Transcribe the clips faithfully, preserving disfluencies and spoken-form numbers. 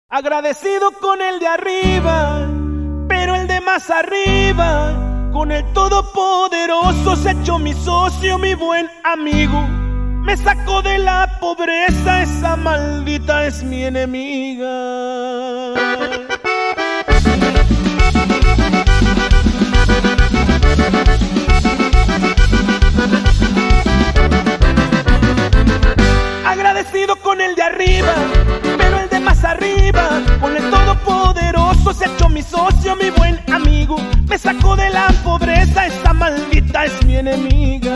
Agradecido con el de arriba, pero el de más arriba, con el todopoderoso se echó mi socio, mi buen amigo. Me sacó de la pobreza, esa maldita es mi enemiga. Agradecido con el de arriba, pero el de más arriba, con el todopoderoso se echó mi socio, mi buen amigo. Me sacó de la pobreza, esta maldita es mi enemiga.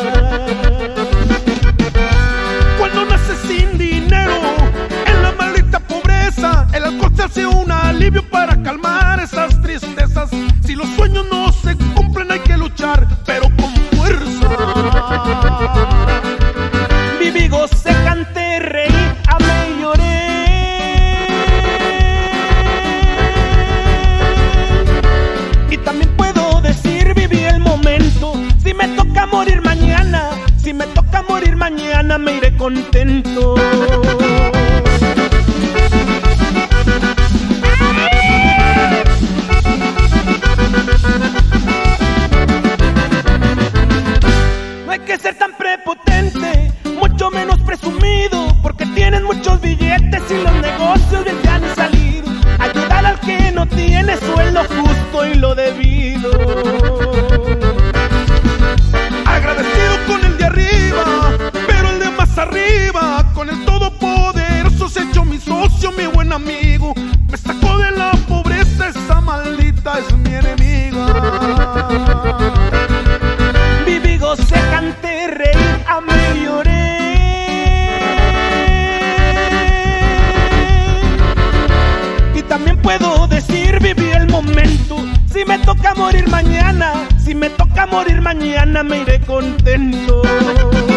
Cuando naces sin dinero, en la maldita pobreza, el alcohol se hace un alivio para calmar esas tristezas. Si los sueños no se cumplen hay que luchar, pero con fuerza. Viví, gocé, canté, reí, amé y lloré. Y también puedo decir, viví el momento. Si me toca morir mañana, si me toca morir mañana, me iré contento. No hay que ser tan prepotente, mucho menos presumido, porque tienen muchos billetes y los negocios bien te han salido. Ayudar al que no tiene, eso es lo justo y lo debido. Agradecido con el de arriba, pero el de más arriba, con el todopoderoso se echó mi socio, mi buen amigo. Me sacó de la pobreza, esa maldita es mi enemiga. Viví, gocé, canté, reí, amé y lloré. Y también puedo decir, viví el momento. Si me toca morir mañana, si me toca morir mañana, me iré contento.